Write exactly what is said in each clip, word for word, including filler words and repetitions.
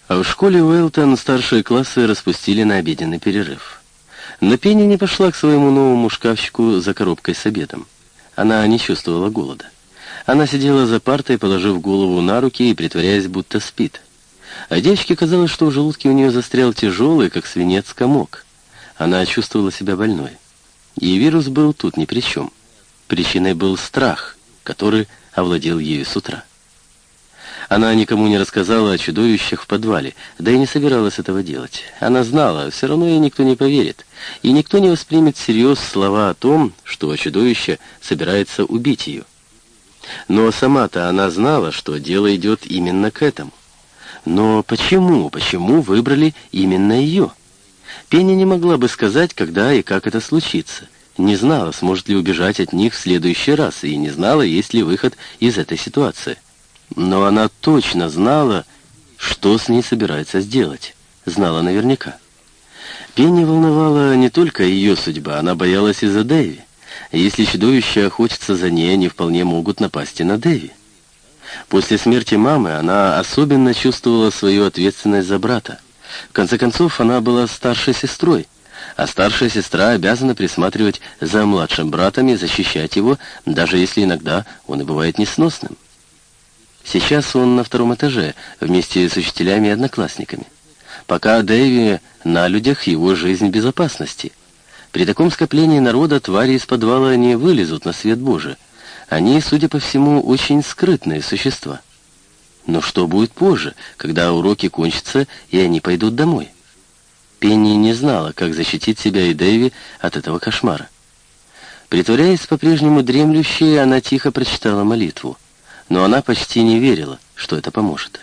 А в школе Уэлтон старшие классы распустили на обеденный перерыв. Но Пенни не пошла к своему новому шкафчику за коробкой с обедом. Она не чувствовала голода. Она сидела за партой, положив голову на руки и притворяясь, будто спит. А девочке казалось, что в желудке у нее застрял тяжелый, как свинец, комок. Она чувствовала себя больной. И вирус был тут ни при чем. Причиной был страх, который овладел ею с утра. Она никому не рассказала о чудовищах в подвале, да и не собиралась этого делать. Она знала, все равно ей никто не поверит, и никто не воспримет всерьез слова о том, что чудовище собирается убить ее. Но сама-то она знала, что дело идет именно к этому. Но почему, почему выбрали именно ее? Пенни не могла бы сказать, когда и как это случится. Не знала, сможет ли убежать от них в следующий раз, и не знала, есть ли выход из этой ситуации. Но она точно знала, что с ней собирается сделать. Знала наверняка. Пенни волновала не только ее судьба, она боялась и за Дэви. Если чудовища охотятся за ней, они вполне могут напасть и на Дэви. После смерти мамы она особенно чувствовала свою ответственность за брата. В конце концов, она была старшей сестрой, а старшая сестра обязана присматривать за младшим братом и защищать его, даже если иногда он и бывает несносным. Сейчас он на втором этаже, вместе с учителями и одноклассниками. Пока Дэви на людях, его жизнь в безопасности. При таком скоплении народа твари из подвала не вылезут на свет Божий. Они, судя по всему, очень скрытные существа. Но что будет позже, когда уроки кончатся и они пойдут домой? Пенни не знала, как защитить себя и Дэви от этого кошмара. Притворяясь по-прежнему дремлющей, она тихо прочитала молитву. Но она почти не верила, что это поможет.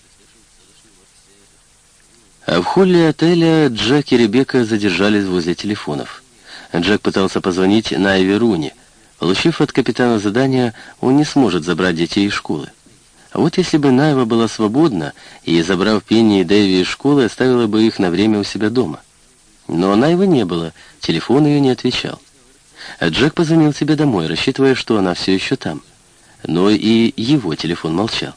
А в холле отеля Джек и Ребекка задержались возле телефонов. Джек пытался позвонить Найве Руни. Получив от капитана задание, он не сможет забрать детей из школы. А вот если бы Найва была свободна и, забрав Пенни и Дэви из школы, оставила бы их на время у себя дома. Но Найвы не было, телефон ее не отвечал. А Джек позвонил себе домой, рассчитывая, что она все еще там. Но и его телефон молчал.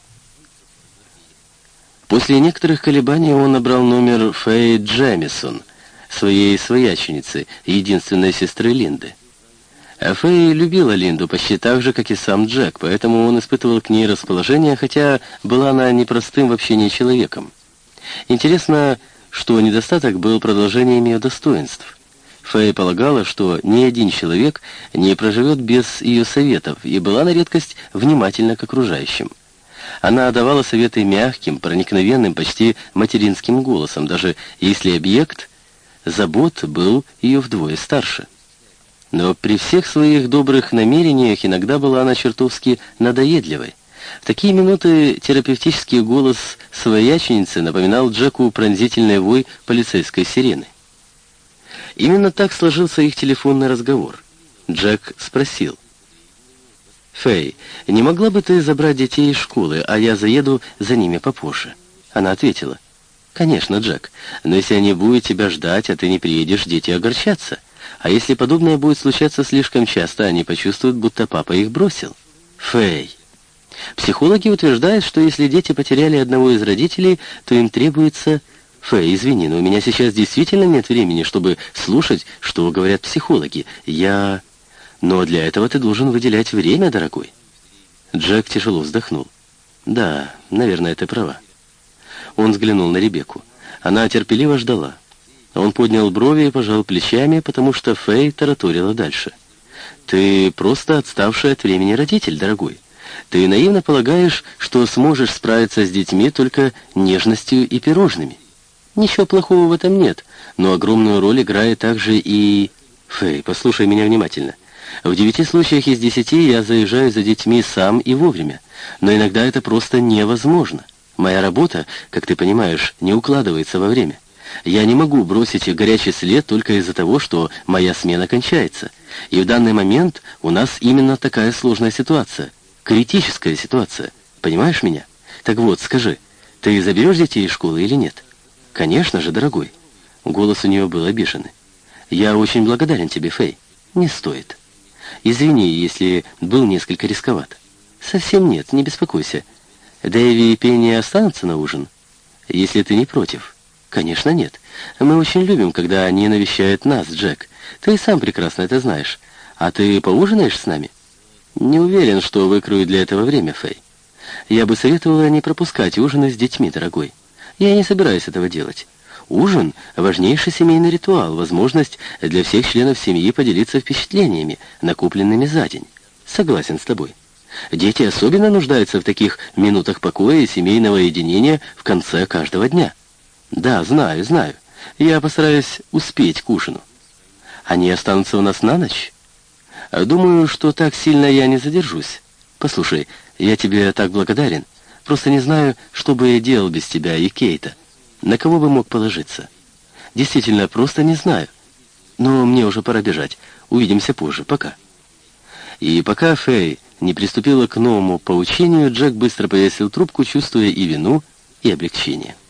После некоторых колебаний он набрал номер Фэй Джемисон, своей свояченицы, единственной сестры Линды. А Фэй любила Линду почти так же, как и сам Джек, поэтому он испытывал к ней расположение, хотя была она непростым в общении человеком. Интересно, что недостаток был продолжением ее достоинств. Фэй полагала, что ни один человек не проживет без ее советов, и была на редкость внимательна к окружающим. Она давала советы мягким, проникновенным, почти материнским голосом, даже если объект забот был ее вдвое старше. Но при всех своих добрых намерениях иногда была она чертовски надоедливой. В такие минуты терапевтический голос свояченицы напоминал Джеку пронзительный вой полицейской сирены. Именно так сложился их телефонный разговор. Джек спросил: «Фэй, не могла бы ты забрать детей из школы, а я заеду за ними попозже?» Она ответила: «Конечно, Джек, но если они будут тебя ждать, а ты не приедешь, дети огорчатся. А если подобное будет случаться слишком часто, они почувствуют, будто папа их бросил». «Фэй, психологи утверждают, что если дети потеряли одного из родителей, то им требуется...» «Фэй, извини, но у меня сейчас действительно нет времени, чтобы слушать, что говорят психологи. Я... Но для этого ты должен выделять время, дорогой». Джек тяжело вздохнул. «Да, наверное, ты права». Он взглянул на Ребекку. Она терпеливо ждала. Он поднял брови и пожал плечами, потому что Фэй тараторила дальше. «Ты просто отставший от времени родитель, дорогой. Ты наивно полагаешь, что сможешь справиться с детьми только нежностью и пирожными. Ничего плохого в этом нет, но огромную роль играет также и... Фэй, послушай меня внимательно. В девяти случаях из десяти я заезжаю за детьми сам и вовремя, но иногда это просто невозможно. Моя работа, как ты понимаешь, не укладывается во время. Я не могу бросить горячий след только из-за того, что моя смена кончается. И в данный момент у нас именно такая сложная ситуация, критическая ситуация. Понимаешь меня? Так вот, скажи, ты заберешь детей из школы или нет?» «Конечно же, дорогой». Голос у нее был обиженный. «Я очень благодарен тебе, Фэй». «Не стоит. Извини, если был несколько рисковат». «Совсем нет, не беспокойся. Дэви и Пенни останутся на ужин?» если ты не против». «Конечно, нет. Мы очень любим, когда они навещают нас, Джек. Ты и сам прекрасно это знаешь. А ты поужинаешь с нами?» «Не уверен, что выкрою для этого время, Фэй. Я бы советовала не пропускать ужины с детьми, дорогой. Я не собираюсь этого делать. Ужин — важнейший семейный ритуал, возможность для всех членов семьи поделиться впечатлениями, накопленными за день. Согласен с тобой. Дети особенно нуждаются в таких минутах покоя и семейного единения в конце каждого дня». «Да, знаю, знаю. Я постараюсь успеть к ужину». «Они останутся у нас на ночь?» «Думаю, что так сильно я не задержусь. Послушай, я тебе так благодарен. Просто не знаю, что бы я делал без тебя и Кейта. На кого бы мог положиться? Действительно, просто не знаю. Но мне уже пора бежать. Увидимся позже. Пока». И пока Фэй не приступила к новому поучению, Джек быстро повесил трубку, чувствуя и вину, и облегчение.